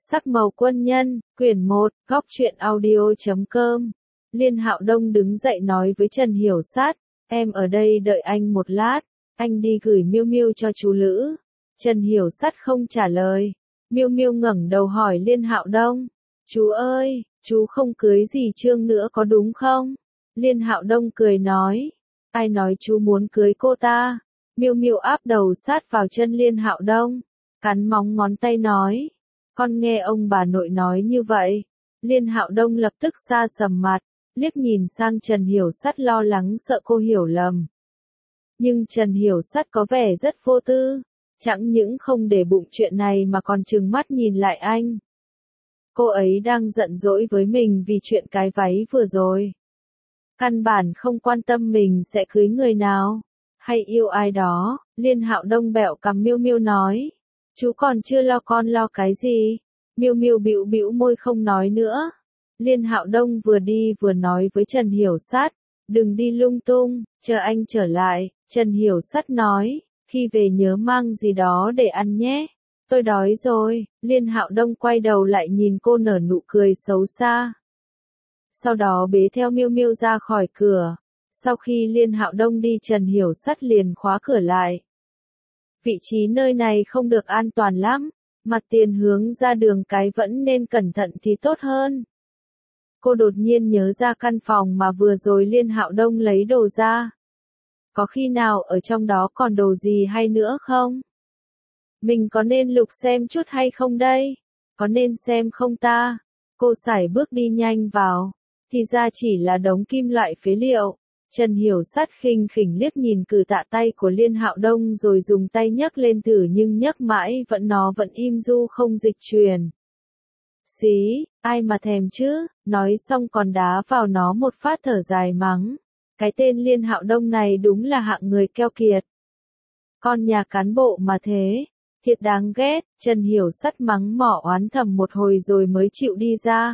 Sắc màu quân nhân, quyển 1, góc truyện audio.com. Liên Hạo Đông đứng dậy nói với Trần Hiểu Sát, em ở đây đợi anh một lát, anh đi gửi Miêu Miêu cho chú Lữ. Trần Hiểu Sát không trả lời. Miêu Miêu ngẩng đầu hỏi Liên Hạo Đông, chú ơi, chú không cưới dì Trương nữa có đúng không? Liên Hạo Đông cười nói, ai nói chú muốn cưới cô ta? Miêu Miêu áp đầu sát vào chân Liên Hạo Đông, cắn móng ngón tay nói, con nghe ông bà nội nói như vậy. Liên Hạo Đông lập tức sa sầm mặt, liếc nhìn sang Trần Hiểu Sát lo lắng sợ cô hiểu lầm. Nhưng Trần Hiểu Sát có vẻ rất vô tư, chẳng những không để bụng chuyện này mà còn trừng mắt nhìn lại anh. Cô ấy đang giận dỗi với mình vì chuyện cái váy vừa rồi. Căn bản không quan tâm mình sẽ cưới người nào, hay yêu ai đó. Liên Hạo Đông bẹo cằm Miêu Miêu nói, chú còn chưa lo con lo cái gì? Miêu Miêu bĩu bĩu môi không nói nữa. Liên Hạo Đông vừa đi vừa nói với Trần Hiểu Sát, đừng đi lung tung, chờ anh trở lại. Trần Hiểu Sát nói, khi về nhớ mang gì đó để ăn nhé. Tôi đói rồi. Liên Hạo Đông quay đầu lại nhìn cô nở nụ cười xấu xa. Sau đó bế theo Miêu Miêu ra khỏi cửa. Sau khi Liên Hạo Đông đi, Trần Hiểu Sát liền khóa cửa lại. Vị trí nơi này không được an toàn lắm, mặt tiền hướng ra đường cái vẫn nên cẩn thận thì tốt hơn. Cô đột nhiên nhớ ra căn phòng mà vừa rồi Liên Hạo Đông lấy đồ ra. Có khi nào ở trong đó còn đồ gì hay nữa không? Mình có nên lục xem chút hay không đây? Có nên xem không ta? Cô sải bước đi nhanh vào, thì ra chỉ là đống kim loại phế liệu. Trần Hiểu Sát khinh khỉnh liếc nhìn cử tạ tay của Liên Hạo Đông rồi dùng tay nhấc lên thử nhưng nhấc mãi nó vẫn im du không dịch chuyển. Xí, ai mà thèm chứ, nói xong còn đá vào nó một phát thở dài mắng. Cái tên Liên Hạo Đông này đúng là hạng người keo kiệt. Con nhà cán bộ mà thế, thiệt đáng ghét. Trần Hiểu Sát mắng mỏ oán thầm một hồi rồi mới chịu đi ra.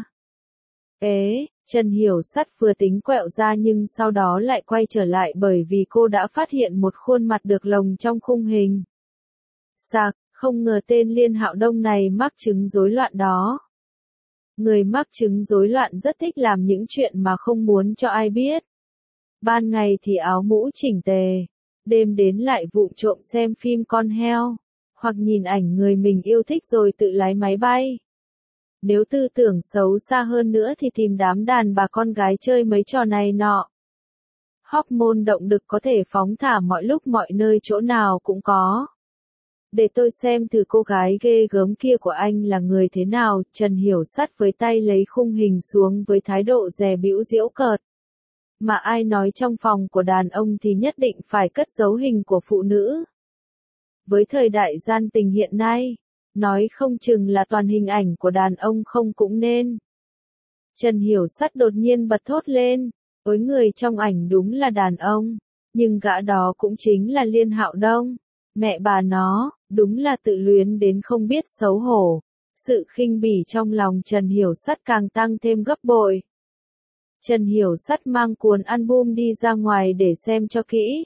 Ế, Trần Hiểu Sát vừa tính quẹo ra nhưng sau đó lại quay trở lại bởi vì cô đã phát hiện một khuôn mặt được lồng trong khung hình. Sạc, không ngờ tên Liên Hạo Đông này mắc chứng rối loạn đó. Người mắc chứng rối loạn rất thích làm những chuyện mà không muốn cho ai biết. Ban ngày thì áo mũ chỉnh tề, đêm đến lại vụng trộm xem phim con heo, hoặc nhìn ảnh người mình yêu thích rồi tự lái máy bay. Nếu tư tưởng xấu xa hơn nữa thì tìm đám đàn bà con gái chơi mấy trò này nọ. Hormone động đực có thể phóng thả mọi lúc mọi nơi chỗ nào cũng có. Để tôi xem thử cô gái ghê gớm kia của anh là người thế nào. Trần Hiểu Sát với tay lấy khung hình xuống với thái độ dè bĩu giễu cợt. Mà ai nói trong phòng của đàn ông thì nhất định phải cất giấu hình của phụ nữ. Với thời đại gian tình hiện nay, nói không chừng là toàn hình ảnh của đàn ông không cũng nên. Trần Hiểu Sát đột nhiên bật thốt lên, với người trong ảnh đúng là đàn ông, nhưng gã đó cũng chính là Liên Hạo Đông. Mẹ bà nó, đúng là tự luyến đến không biết xấu hổ. Sự khinh bỉ trong lòng Trần Hiểu Sát càng tăng thêm gấp bội. Trần Hiểu Sát mang cuốn album đi ra ngoài để xem cho kỹ.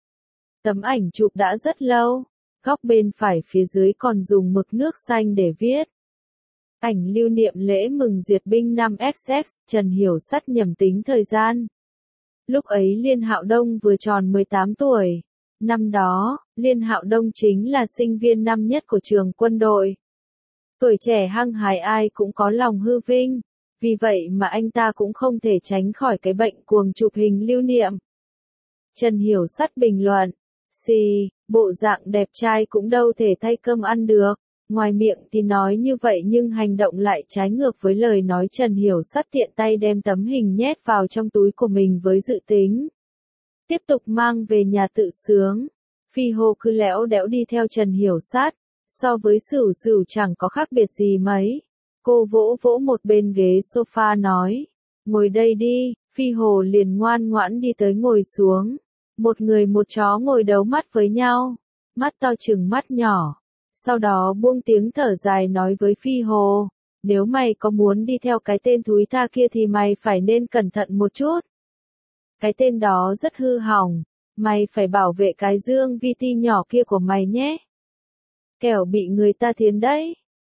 Tấm ảnh chụp đã rất lâu, góc bên phải phía dưới còn dùng mực nước xanh để viết. Ảnh lưu niệm lễ mừng duyệt binh năm XX. Trần Hiểu Sát nhẩm tính thời gian. Lúc ấy Liên Hạo Đông vừa tròn 18 tuổi. Năm đó, Liên Hạo Đông chính là sinh viên năm nhất của trường quân đội. Tuổi trẻ hăng hái ai cũng có lòng hư vinh. Vì vậy mà anh ta cũng không thể tránh khỏi cái bệnh cuồng chụp hình lưu niệm. Trần Hiểu Sát bình luận, xì, bộ dạng đẹp trai cũng đâu thể thay cơm ăn được. Ngoài miệng thì nói như vậy nhưng hành động lại trái ngược với lời nói. Trần Hiểu Sát tiện tay đem tấm hình nhét vào trong túi của mình với dự tính tiếp tục mang về nhà tự sướng. Phi Hồ cứ lẽo đẽo đi theo Trần Hiểu Sát, so với Sửu Sửu chẳng có khác biệt gì mấy. Cô vỗ vỗ một bên ghế sofa nói, ngồi đây đi. Phi Hồ liền ngoan ngoãn đi tới ngồi xuống. Một người một chó ngồi đấu mắt với nhau, mắt to chừng mắt nhỏ. Sau đó buông tiếng thở dài nói với Phi Hồ, nếu mày có muốn đi theo cái tên thúi tha kia thì mày phải nên cẩn thận một chút. Cái tên đó rất hư hỏng, mày phải bảo vệ cái Dương VT nhỏ kia của mày nhé. Kẻo bị người ta thiến đấy.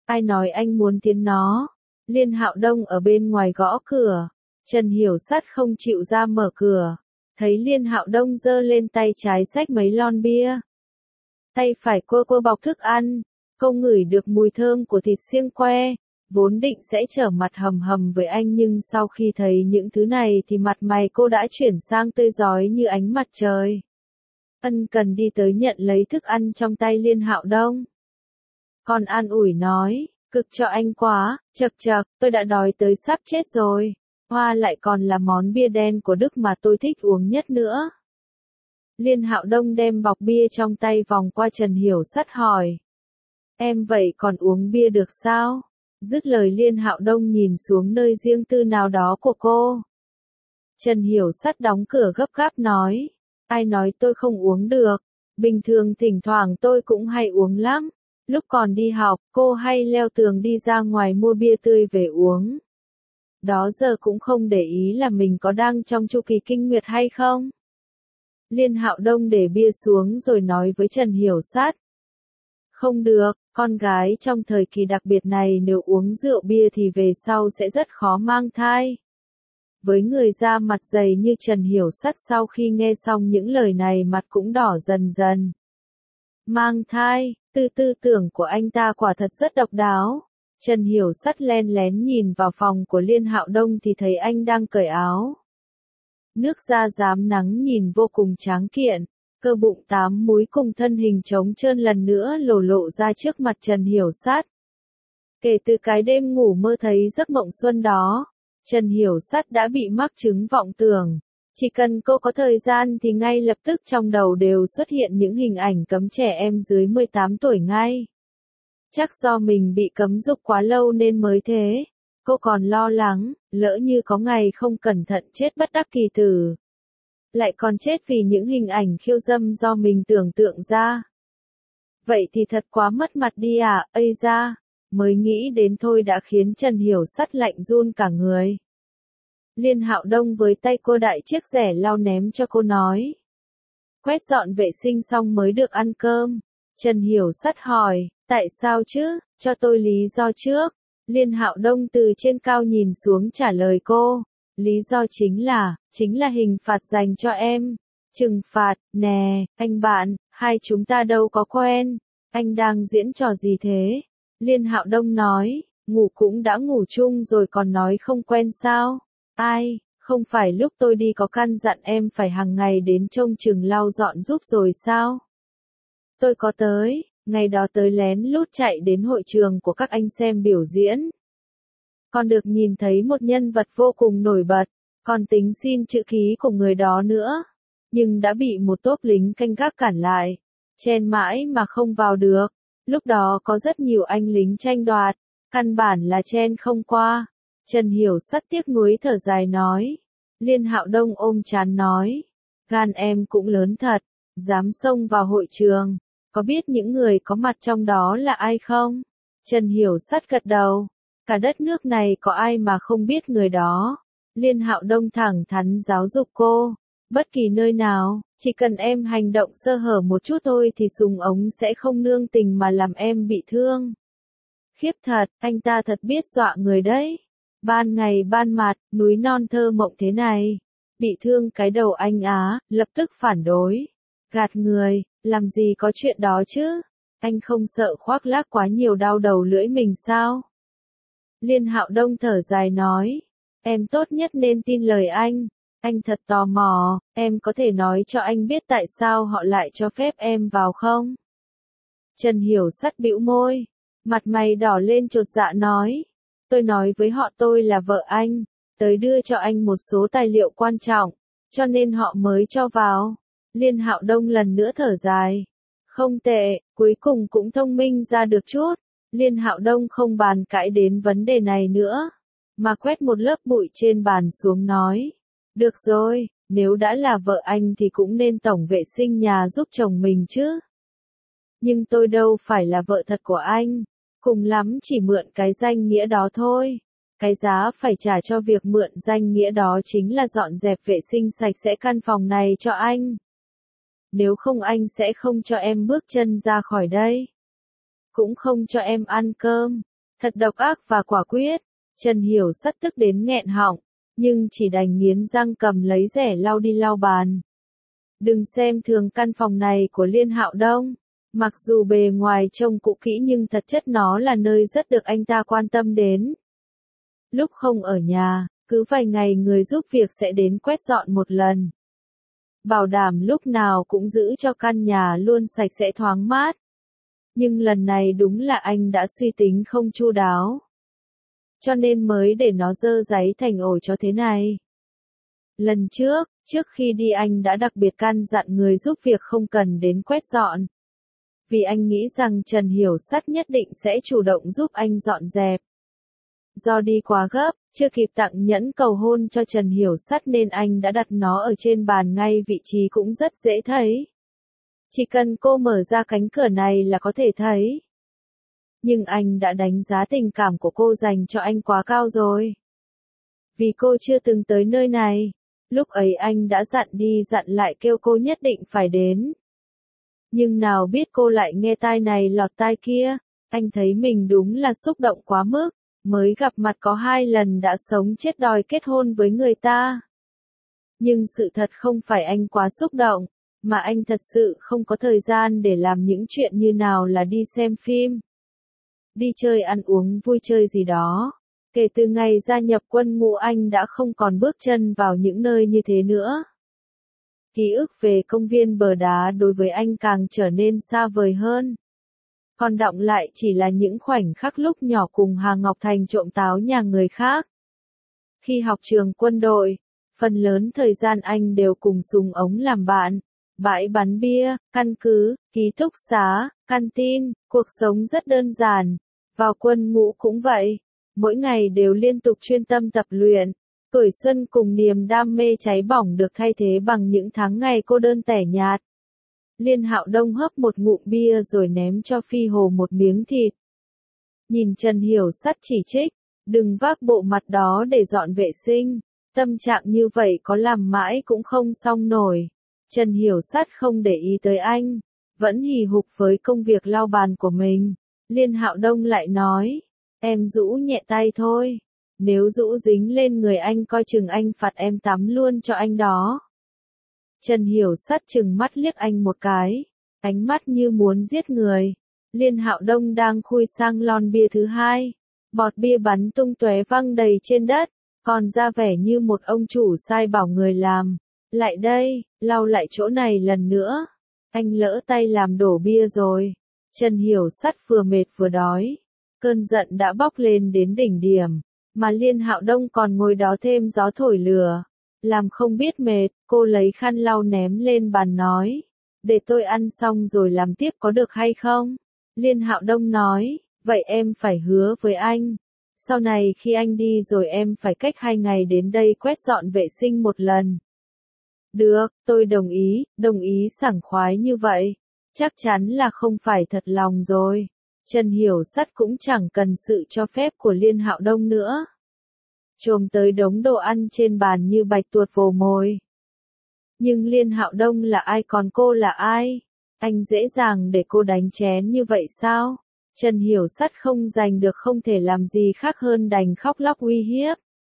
Ai nói anh muốn tiến nó? Liên Hạo Đông ở bên ngoài gõ cửa. Trần Hiểu Sắt không chịu ra mở cửa. Thấy Liên Hạo Đông giơ lên tay trái xách mấy lon bia. Tay phải cô bọc thức ăn. Cô ngửi được mùi thơm của thịt xiêng que. Vốn định sẽ trở mặt hầm hầm với anh nhưng sau khi thấy những thứ này thì mặt mày cô đã chuyển sang tươi rói như ánh mặt trời. Ân cần đi tới nhận lấy thức ăn trong tay Liên Hạo Đông. Còn an ủi nói, cực cho anh quá, chậc chậc, tôi đã đói tới sắp chết rồi. Hoa lại còn là món bia đen của Đức mà tôi thích uống nhất nữa. Liên Hạo Đông đem bọc bia trong tay vòng qua Trần Hiểu Sắt hỏi. Em vậy còn uống bia được sao? Dứt lời Liên Hạo Đông nhìn xuống nơi riêng tư nào đó của cô. Trần Hiểu Sắt đóng cửa gấp gáp nói. Ai nói tôi không uống được? Bình thường thỉnh thoảng tôi cũng hay uống lắm. Lúc còn đi học, cô hay leo tường đi ra ngoài mua bia tươi về uống. Đó giờ cũng không để ý là mình có đang trong chu kỳ kinh nguyệt hay không. Liên Hạo Đông để bia xuống rồi nói với Trần Hiểu Sắt. Không được, con gái trong thời kỳ đặc biệt này nếu uống rượu bia thì về sau sẽ rất khó mang thai. Với người da mặt dày như Trần Hiểu Sắt sau khi nghe xong những lời này mặt cũng đỏ dần dần. Mang thai, tư tưởng của anh ta quả thật rất độc đáo. Trần Hiểu Sắt len lén nhìn vào phòng của Liên Hạo Đông thì thấy anh đang cởi áo. Nước da rám nắng nhìn vô cùng tráng kiện, cơ bụng 8 múi cùng thân hình trống trơn lần nữa lộ ra trước mặt Trần Hiểu Sắt. Kể từ cái đêm ngủ mơ thấy giấc mộng xuân đó, Trần Hiểu Sắt đã bị mắc chứng vọng tưởng. Chỉ cần cô có thời gian thì ngay lập tức trong đầu đều xuất hiện những hình ảnh cấm trẻ em dưới 18 tuổi ngay. Chắc do mình bị cấm dục quá lâu nên mới thế. Cô còn lo lắng, lỡ như có ngày không cẩn thận chết bất đắc kỳ tử. Lại còn chết vì những hình ảnh khiêu dâm do mình tưởng tượng ra. Vậy thì thật quá mất mặt đi à, ây da. Mới nghĩ đến thôi đã khiến Trần Hiểu Sắt lạnh run cả người. Liên Hạo Đông với tay cô đại chiếc rẻ lau ném cho cô nói. Quét dọn vệ sinh xong mới được ăn cơm. Trần Hiểu Sắt hỏi, tại sao chứ, cho tôi lý do trước. Liên Hạo Đông từ trên cao nhìn xuống trả lời cô. Lý do chính là hình phạt dành cho em. Trừng phạt, nè, anh bạn, hai chúng ta đâu có quen. Anh đang diễn trò gì thế? Liên Hạo Đông nói, ngủ cũng đã ngủ chung rồi còn nói không quen sao? Ai, không phải lúc tôi đi có căn dặn em phải hàng ngày đến trông chừng lau dọn giúp rồi sao? Tôi có tới, ngày đó tới lén lút chạy đến hội trường của các anh xem biểu diễn. Còn được nhìn thấy một nhân vật vô cùng nổi bật, còn tính xin chữ ký của người đó nữa. Nhưng đã bị một tốp lính canh gác cản lại, chen mãi mà không vào được. Lúc đó có rất nhiều anh lính tranh đoạt, căn bản là chen không qua. Trần Hiểu Sắt tiếc nuối thở dài nói. Liên Hạo Đông ôm trán nói. Gan em cũng lớn thật, dám xông vào hội trường. Có biết những người có mặt trong đó là ai không? Trần Hiểu Sắt gật đầu. Cả đất nước này có ai mà không biết người đó. Liên Hạo Đông thẳng thắn giáo dục cô. Bất kỳ nơi nào, chỉ cần em hành động sơ hở một chút thôi thì súng ống sẽ không nương tình mà làm em bị thương. Khiếp thật, anh ta thật biết dọa người đấy. Ban ngày ban mặt, núi non thơ mộng thế này. Bị thương cái đầu anh á, lập tức phản đối. Gạt người, làm gì có chuyện đó chứ? Anh không sợ khoác lác quá nhiều đau đầu lưỡi mình sao? Liên Hạo Đông thở dài nói. Em tốt nhất nên tin lời anh. Anh thật tò mò, em có thể nói cho anh biết tại sao họ lại cho phép em vào không? Trần Hiểu Sắt bĩu môi, mặt mày đỏ lên chột dạ nói. Tôi nói với họ tôi là vợ anh, tới đưa cho anh một số tài liệu quan trọng, cho nên họ mới cho vào. Liên Hạo Đông lần nữa thở dài. Không tệ, cuối cùng cũng thông minh ra được chút. Liên Hạo Đông không bàn cãi đến vấn đề này nữa, mà quét một lớp bụi trên bàn xuống nói. Được rồi, nếu đã là vợ anh thì cũng nên tổng vệ sinh nhà giúp chồng mình chứ. Nhưng tôi đâu phải là vợ thật của anh, cùng lắm chỉ mượn cái danh nghĩa đó thôi. Cái giá phải trả cho việc mượn danh nghĩa đó chính là dọn dẹp vệ sinh sạch sẽ căn phòng này cho anh. Nếu không anh sẽ không cho em bước chân ra khỏi đây. Cũng không cho em ăn cơm. Thật độc ác và quả quyết. Trần Hiểu Sắt tức đến nghẹn họng, nhưng chỉ đành nghiến răng cầm lấy rẻ lau đi lau bàn. Đừng xem thường căn phòng này của Liên Hạo Đông. Mặc dù bề ngoài trông cũ kỹ nhưng thật chất nó là nơi rất được anh ta quan tâm đến. Lúc không ở nhà, cứ vài ngày người giúp việc sẽ đến quét dọn một lần. Bảo đảm lúc nào cũng giữ cho căn nhà luôn sạch sẽ thoáng mát. Nhưng lần này đúng là anh đã suy tính không chu đáo. Cho nên mới để nó dơ dáy thành ổ chó thế này. Lần trước khi đi anh đã đặc biệt căn dặn người giúp việc không cần đến quét dọn. Vì anh nghĩ rằng Trần Hiểu Sắt nhất định sẽ chủ động giúp anh dọn dẹp. Do đi quá gấp, chưa kịp tặng nhẫn cầu hôn cho Trần Hiểu Sắt nên anh đã đặt nó ở trên bàn ngay vị trí cũng rất dễ thấy. Chỉ cần cô mở ra cánh cửa này là có thể thấy. Nhưng anh đã đánh giá tình cảm của cô dành cho anh quá cao rồi. Vì cô chưa từng tới nơi này, lúc ấy anh đã dặn đi dặn lại kêu cô nhất định phải đến. Nhưng nào biết cô lại nghe tai này lọt tai kia, anh thấy mình đúng là xúc động quá mức, mới gặp mặt có 2 lần đã sống chết đòi kết hôn với người ta. Nhưng sự thật không phải anh quá xúc động, mà anh thật sự không có thời gian để làm những chuyện như nào là đi xem phim, đi chơi ăn uống vui chơi gì đó. Kể từ ngày gia nhập quân ngũ anh đã không còn bước chân vào những nơi như thế nữa. Ký ức về công viên bờ đá đối với anh càng trở nên xa vời hơn. Còn đọng lại chỉ là những khoảnh khắc lúc nhỏ cùng Hà Ngọc Thành trộm táo nhà người khác. Khi học trường quân đội, phần lớn thời gian anh đều cùng súng ống làm bạn. Bãi bắn bia, căn cứ, ký túc xá, canteen, cuộc sống rất đơn giản. Vào quân ngũ cũng vậy. Mỗi ngày đều liên tục chuyên tâm tập luyện. Tuổi xuân cùng niềm đam mê cháy bỏng được thay thế bằng những tháng ngày cô đơn tẻ nhạt. Liên Hạo Đông hớp một ngụm bia rồi ném cho Phi Hồ một miếng thịt. Nhìn Trần Hiểu Sắt chỉ trích, đừng vác bộ mặt đó để dọn vệ sinh. Tâm trạng như vậy có làm mãi cũng không xong nổi. Trần Hiểu Sắt không để ý tới anh, vẫn hì hục với công việc lau bàn của mình. Liên Hạo Đông lại nói, em rũ nhẹ tay thôi. Nếu rũ dính lên người anh coi chừng anh phạt em tắm luôn cho anh đó. Trần Hiểu Sắt chừng mắt liếc anh một cái, ánh mắt như muốn giết người. Liên Hạo Đông đang khui sang lon bia thứ 2. Bọt bia bắn tung tóe văng đầy trên đất, còn ra vẻ như một ông chủ sai bảo người làm. Lại đây, lau lại chỗ này lần nữa. Anh lỡ tay làm đổ bia rồi. Trần Hiểu Sắt vừa mệt vừa đói. Cơn giận đã bốc lên đến đỉnh điểm. Mà Liên Hạo Đông còn ngồi đó thêm gió thổi lửa. Làm không biết mệt, cô lấy khăn lau ném lên bàn nói. Để tôi ăn xong rồi làm tiếp có được hay không? Liên Hạo Đông nói, vậy em phải hứa với anh. Sau này khi anh đi rồi em phải cách 2 ngày đến đây quét dọn vệ sinh một lần. Được, tôi đồng ý sảng khoái như vậy. Chắc chắn là không phải thật lòng rồi. Trần Hiểu Sắt cũng chẳng cần sự cho phép của Liên Hạo Đông nữa. Chồm tới đống đồ ăn trên bàn như bạch tuộc vồ mồi. Nhưng Liên Hạo Đông là ai còn cô là ai? Anh dễ dàng để cô đánh chén như vậy sao? Trần Hiểu Sắt không giành được không thể làm gì khác hơn đành khóc lóc uy hiếp.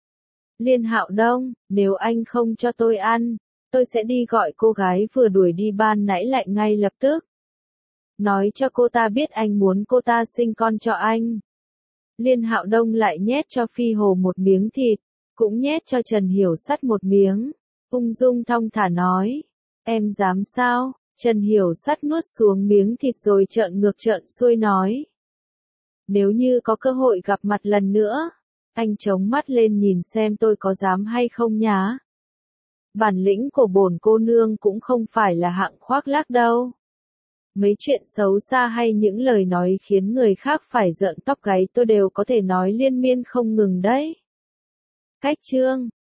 Liên Hạo Đông, nếu anh không cho tôi ăn, tôi sẽ đi gọi cô gái vừa đuổi đi ban nãy lại ngay lập tức. Nói cho cô ta biết anh muốn cô ta sinh con cho anh. Liên Hạo Đông lại nhét cho Phi Hồ một miếng thịt, cũng nhét cho Trần Hiểu Sắt một miếng. Ung dung thong thả nói, em dám sao? Trần Hiểu Sắt nuốt xuống miếng thịt rồi trợn ngược trợn xuôi nói. Nếu như có cơ hội gặp mặt lần nữa, anh chống mắt lên nhìn xem tôi có dám hay không nhá. Bản lĩnh của bổn cô nương cũng không phải là hạng khoác lác đâu. Mấy chuyện xấu xa hay những lời nói khiến người khác phải rợn tóc gáy tôi đều có thể nói liên miên không ngừng đấy. Cách chương